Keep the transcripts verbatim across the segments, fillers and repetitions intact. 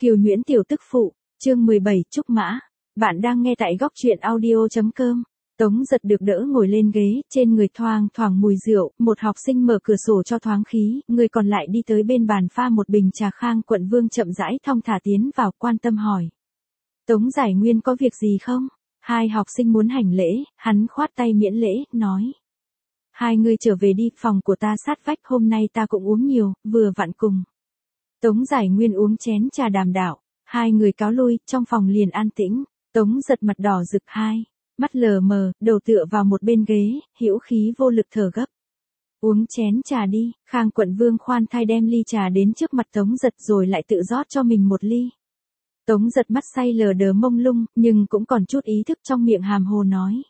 Kiều Nhuyễn tiểu tức phụ, chương mười bảy Trúc Mã. Bạn đang nghe tại góc truyện audio.com. Tống Giật được đỡ ngồi lên ghế, trên người thoang thoảng mùi rượu, một học sinh mở cửa sổ cho thoáng khí, người còn lại đi tới bên bàn pha một bình trà. Khang Quận Vương chậm rãi thong thả tiến vào, quan tâm hỏi. Tống Giải Nguyên có việc gì không? Hai học sinh muốn hành lễ, hắn khoát tay miễn lễ, nói. Hai người trở về đi, phòng của ta sát vách, hôm nay ta cũng uống nhiều, vừa vặn cùng. Tống Giải Nguyên uống chén trà đàm đạo, hai người cáo lui, trong phòng liền an tĩnh. Tống Giật mặt đỏ rực, hai mắt lờ mờ, đầu tựa vào một bên ghế, hữu khí vô lực thở gấp. Uống chén trà đi. Khang Quận Vương khoan thai đem ly trà đến trước mặt Tống Giật rồi lại tự rót cho mình một ly. Tống Giật mắt say lờ đờ mông lung, nhưng cũng còn chút ý thức, trong miệng hàm hồ nói.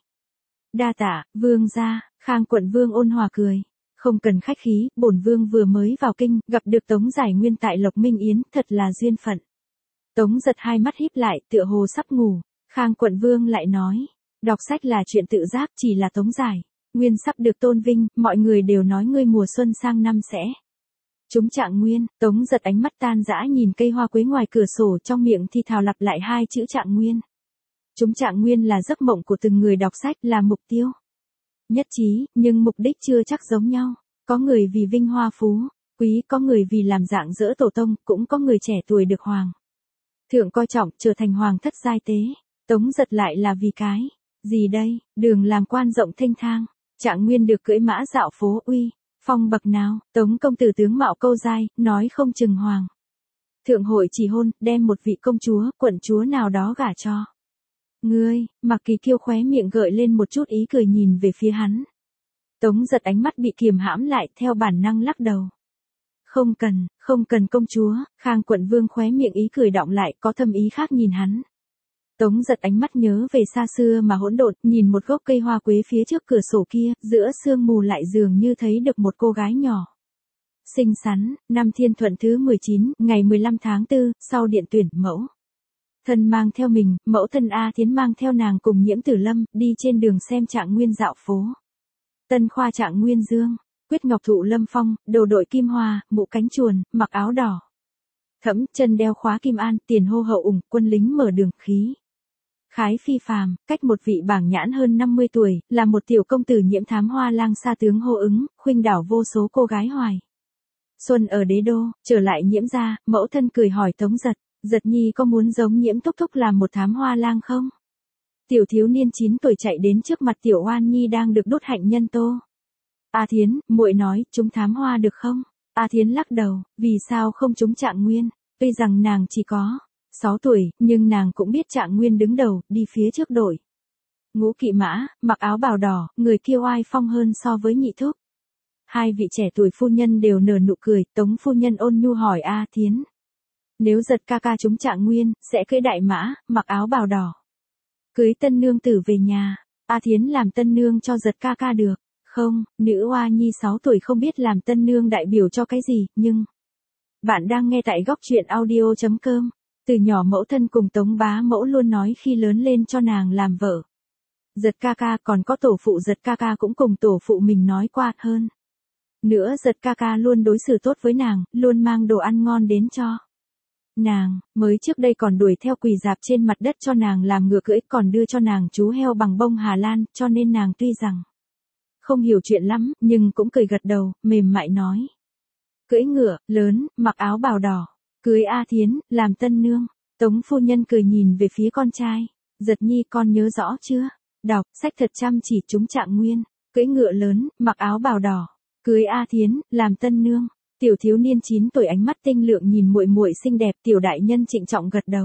Đa tạ, Vương gia. Khang Quận Vương ôn hòa cười. Không cần khách khí, bổn vương vừa mới vào kinh, gặp được Tống Giải Nguyên tại Lộc Minh Yến, thật là duyên phận. Tống Giật hai mắt híp lại, tựa hồ sắp ngủ. Khang Quận Vương lại nói, đọc sách là chuyện tự giác, chỉ là Tống Giải Nguyên sắp được tôn vinh, mọi người đều nói ngươi mùa xuân sang năm sẽ trúng trạng nguyên. Tống Giật ánh mắt tan dã nhìn cây hoa quế ngoài cửa sổ, trong miệng thì thào lặp lại hai chữ trạng nguyên. Trúng trạng nguyên là giấc mộng của từng người đọc sách, là mục tiêu nhất trí, nhưng mục đích chưa chắc giống nhau. Có người vì vinh hoa phú quý, có người vì làm dạng dỡ tổ tông, cũng có người trẻ tuổi được hoàng thượng coi trọng, trở thành hoàng thất giai tế. Tống Giật lại là vì cái gì đây? Đường làm quan rộng thênh thang, trạng nguyên được cưỡi mã dạo phố, uy phong bậc nào? Tống công tử tướng mạo câu giai, nói không chừng hoàng thượng hội chỉ hôn, đem một vị công chúa, quận chúa nào đó gả cho ngươi. Mạc Kỳ Kiêu khóe miệng gợi lên một chút ý cười, nhìn về phía hắn. Tống Giật ánh mắt bị kiềm hãm lại, theo bản năng lắc đầu. Không cần, không cần công chúa. Khang Quận Vương khóe miệng ý cười đọng lại, có thâm ý khác nhìn hắn. Tống Giật ánh mắt nhớ về xa xưa mà hỗn độn, nhìn một gốc cây hoa quế phía trước cửa sổ kia, giữa sương mù lại dường như thấy được một cô gái nhỏ xinh xắn. Năm Thiên Thuận thứ mười chín, ngày mười lăm tháng tư, sau điện tuyển mẫu thân mang theo mình, mẫu thân A Thiến mang theo nàng cùng Nhiễm Tử Lâm, đi trên đường xem trạng nguyên dạo phố. Tân khoa trạng nguyên dương, quyết ngọc thụ lâm phong, đầu đội kim hoa, mũ cánh chuồn, mặc áo đỏ thẫm, chân đeo khóa kim an, tiền hô hậu ủng, quân lính mở đường, khí khái phi phàm. Cách một vị bảng nhãn hơn năm mươi tuổi, là một tiểu công tử Nhiễm Thám Hoa lang xa tướng hô ứng, khuynh đảo vô số cô gái hoài xuân ở đế đô. Trở lại Nhiễm gia, mẫu thân cười hỏi Tống Giật, Giật nhi có muốn giống Nhiễm thúc thúc làm một thám hoa lang không? Tiểu thiếu niên chín tuổi chạy đến trước mặt tiểu oan nhi đang được đốt hạnh nhân tô. A Thiến, muội nói, chúng thám hoa được không? A Thiến lắc đầu, vì sao không chúng trạng nguyên? Tuy rằng nàng chỉ có sáu tuổi, nhưng nàng cũng biết trạng nguyên đứng đầu, đi phía trước đội ngũ kỵ mã, mặc áo bào đỏ, người kia oai phong hơn so với nhị thúc. Hai vị trẻ tuổi phu nhân đều nở nụ cười. Tống phu nhân ôn nhu hỏi A Thiến, nếu Giật ca ca chúng trạng nguyên, sẽ cưỡi đại mã, mặc áo bào đỏ, cưới tân nương tử về nhà. A Thiến làm tân nương cho Giật ca ca được không? Nữ oa nhi sáu tuổi không biết làm tân nương đại biểu cho cái gì, nhưng bạn đang nghe tại góc truyện audio.com. Từ nhỏ mẫu thân cùng Tống bá mẫu luôn nói khi lớn lên cho nàng làm vợ Giật ca ca, còn có tổ phụ Giật ca ca cũng cùng tổ phụ mình nói qua. Hơn nữa Giật ca ca luôn đối xử tốt với nàng, luôn mang đồ ăn ngon đến cho nàng, mới trước đây còn đuổi theo quỳ dạp trên mặt đất cho nàng làm ngựa cưỡi, còn đưa cho nàng chú heo bằng bông Hà Lan, cho nên nàng tuy rằng không hiểu chuyện lắm, nhưng cũng cười gật đầu, mềm mại nói. Cưỡi ngựa, lớn, mặc áo bào đỏ, cưới A Thiến, làm tân nương. Tống phu nhân cười nhìn về phía con trai. Giật nhi con nhớ rõ chưa? Đọc, sách thật chăm chỉ, chúng trạng nguyên. Cưỡi ngựa lớn, mặc áo bào đỏ, cưới A Thiến, làm tân nương. Tiểu thiếu niên chín tuổi ánh mắt tinh lượng nhìn muội muội xinh đẹp, tiểu đại nhân trịnh trọng gật đầu.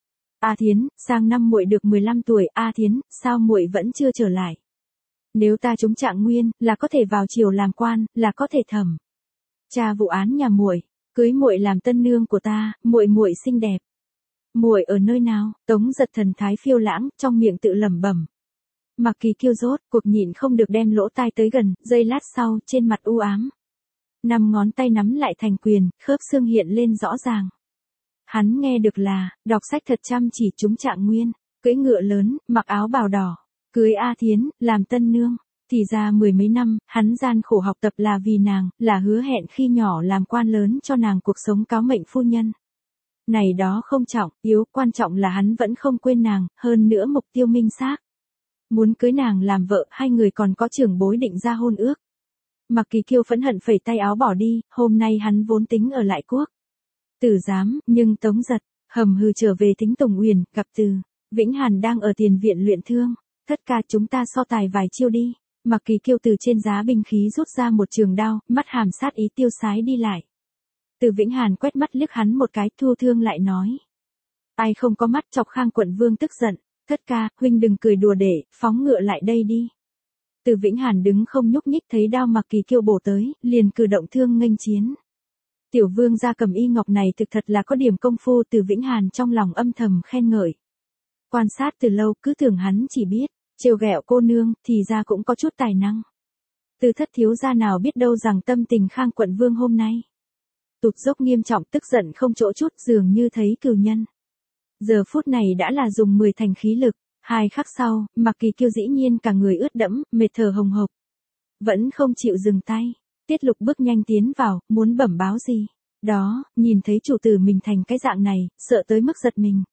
A Thiến, sang năm muội được mười lăm tuổi. A Thiến, sao muội vẫn chưa trở lại? Nếu ta trúng trạng nguyên, là có thể vào triều làm quan, là có thể thẩm tra vụ án nhà muội, cưới muội làm tân nương của ta. Muội muội xinh đẹp. Muội ở nơi nào? Tống Giật thần thái phiêu lãng, trong miệng tự lẩm bẩm. Mạc Kỳ Kiêu rốt cuộc nhịn không được đem lỗ tai tới gần, giây lát sau, trên mặt u ám, năm ngón tay nắm lại thành quyền, khớp xương hiện lên rõ ràng. Hắn nghe được là, đọc sách thật chăm chỉ, chúng trạng nguyên, cưỡi ngựa lớn, mặc áo bào đỏ, cưới A Thiến, làm tân nương. Thì ra mười mấy năm, hắn gian khổ học tập là vì nàng, là hứa hẹn khi nhỏ làm quan lớn cho nàng cuộc sống cáo mệnh phu nhân. Này đó không trọng, yếu, quan trọng là hắn vẫn không quên nàng, hơn nữa mục tiêu minh xác. Muốn cưới nàng làm vợ, hai người còn có trưởng bối định ra hôn ước. Mạc Kỳ Kiêu phẫn hận phẩy tay áo bỏ đi, hôm nay hắn vốn tính ở lại quốc Tử giám, nhưng Tống Giật, hầm hừ trở về tính Tùng Uyển, gặp Từ Vĩnh Hàn đang ở tiền viện luyện thương. Thất ca, chúng ta so tài vài chiêu đi. Mạc Kỳ Kiêu từ trên giá binh khí rút ra một trường đao, mắt hàm sát ý tiêu sái đi lại. Từ Vĩnh Hàn quét mắt liếc hắn một cái, thu thương lại nói. Ai không có mắt, chọc Khang Quận Vương tức giận. Thất ca, huynh đừng cười đùa để, phóng ngựa lại đây đi. Từ Vĩnh Hàn đứng không nhúc nhích, thấy đao Mạc Kỳ Kiêu bổ tới, liền cử động thương nghênh chiến. Tiểu vương gia cầm y ngọc này thực thật là có điểm công phu. Từ Vĩnh Hàn trong lòng âm thầm khen ngợi. Quan sát từ lâu, cứ tưởng hắn chỉ biết trêu ghẹo cô nương, thì ra cũng có chút tài năng. Từ thất thiếu gia nào biết đâu rằng tâm tình Khang Quận Vương hôm nay tụt dốc nghiêm trọng, tức giận không chỗ chút, dường như thấy cừu nhân. Giờ phút này đã là dùng mười thành khí lực. Hai khắc sau, Mạc Kỳ Kiêu dĩ nhiên cả người ướt đẫm, mệt thở hồng hộc. Vẫn không chịu dừng tay. Tiết Lục bước nhanh tiến vào, muốn bẩm báo gì. Đó, nhìn thấy chủ tử mình thành cái dạng này, sợ tới mức giật mình.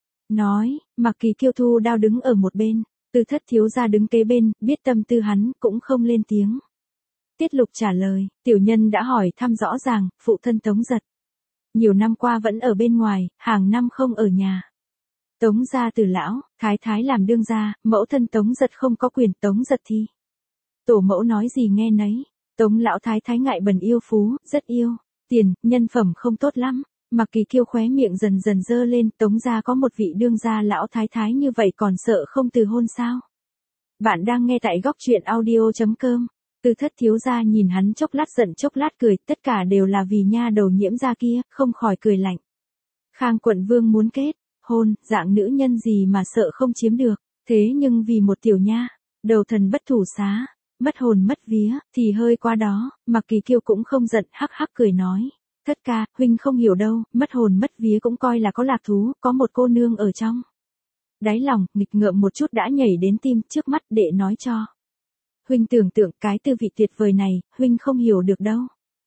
Nói, Mạc Kỳ Kiêu thu đao đứng ở một bên. Từ thất thiếu gia đứng kế bên, biết tâm tư hắn, cũng không lên tiếng. Tiết Lục trả lời, tiểu nhân đã hỏi thăm rõ ràng, phụ thân Tống Giật. Nhiều năm qua vẫn ở bên ngoài, hàng năm không ở nhà. Tống gia từ lão, thái thái làm đương gia, mẫu thân Tống Giật không có quyền. Tống Giật thì tổ mẫu nói gì nghe nấy. Tống lão thái thái ngại bần yêu phú, rất yêu tiền, nhân phẩm không tốt lắm. Mạc Kỳ Kiêu khóe miệng dần dần dơ lên. Tống gia có một vị đương gia lão thái thái như vậy còn sợ không từ hôn sao? Bạn đang nghe tại góc truyện audio chấm com. Từ thất thiếu gia nhìn hắn chốc lát giận chốc lát cười, tất cả đều là vì nha đầu Nhiễm gia kia, không khỏi cười lạnh. Khang Quận Vương muốn kết hôn, dạng nữ nhân gì mà sợ không chiếm được, thế nhưng vì một tiểu nha, đầu thần bất thủ xá, mất hồn mất vía, thì hơi quá đó. Mạc Kỳ Kiêu cũng không giận, hắc hắc cười nói. Thất ca, huynh không hiểu đâu, mất hồn mất vía cũng coi là có lạc thú, có một cô nương ở trong đáy lòng, nghịch ngợm một chút đã nhảy đến tim, trước mắt đệ nói cho. Huynh tưởng tượng cái tư vị tuyệt vời này, huynh không hiểu được đâu.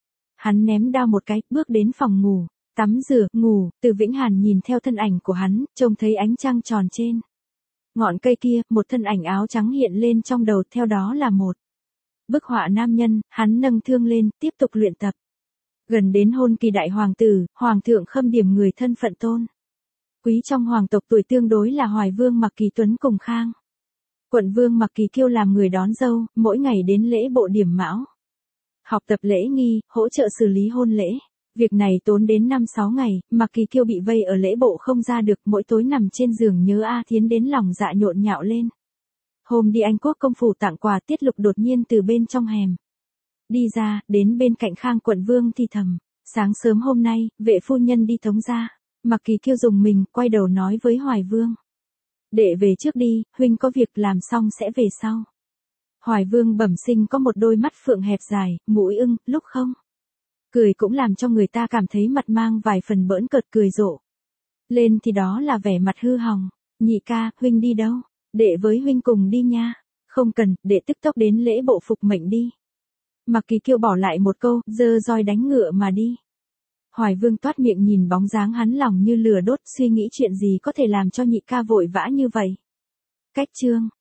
Hắn ném đao một cái, bước đến phòng ngủ, tắm rửa, ngủ. Từ Vĩnh Hàn nhìn theo thân ảnh của hắn, trông thấy ánh trăng tròn trên ngọn cây kia, một thân ảnh áo trắng hiện lên trong đầu, theo đó là một bức họa nam nhân. Hắn nâng thương lên, tiếp tục luyện tập. Gần đến hôn kỳ đại hoàng tử, hoàng thượng khâm điểm người thân phận tôn quý trong hoàng tộc, tuổi tương đối là Hoài Vương Mạc Kỳ Tuấn cùng Khang Quận Vương Mạc Kỳ Kiêu làm người đón dâu, mỗi ngày đến lễ bộ điểm mão, học tập lễ nghi, hỗ trợ xử lý hôn lễ. Việc này tốn đến năm sáu ngày, Mạc Kỳ Kiêu bị vây ở lễ bộ không ra được, mỗi tối nằm trên giường nhớ A Thiến đến lòng dạ nhộn nhạo lên. Hôm đi Anh Quốc công phủ tặng quà, Tiết Lục đột nhiên từ bên trong hẻm đi ra, đến bên cạnh Khang Quận Vương thì thầm. Sáng sớm hôm nay, vệ phu nhân đi Tống gia. Mạc Kỳ Kiêu dùng mình, quay đầu nói với Hoài Vương. Đệ về trước đi, huynh có việc làm xong sẽ về sau. Hoài Vương bẩm sinh có một đôi mắt phượng hẹp dài, mũi ưng, lúc không cười cũng làm cho người ta cảm thấy mặt mang vài phần bỡn cợt, cười rộ lên thì đó là vẻ mặt hư hỏng. Nhị ca, huynh đi đâu? Đệ với huynh cùng đi nha. Không cần, đệ tức tốc đến lễ bộ phục mệnh đi. Mạc Kỳ Kiêu bỏ lại một câu, giơ roi đánh ngựa mà đi. Hoài Vương toát miệng nhìn bóng dáng hắn, lòng như lửa đốt, suy nghĩ chuyện gì có thể làm cho nhị ca vội vã như vậy. Cách chương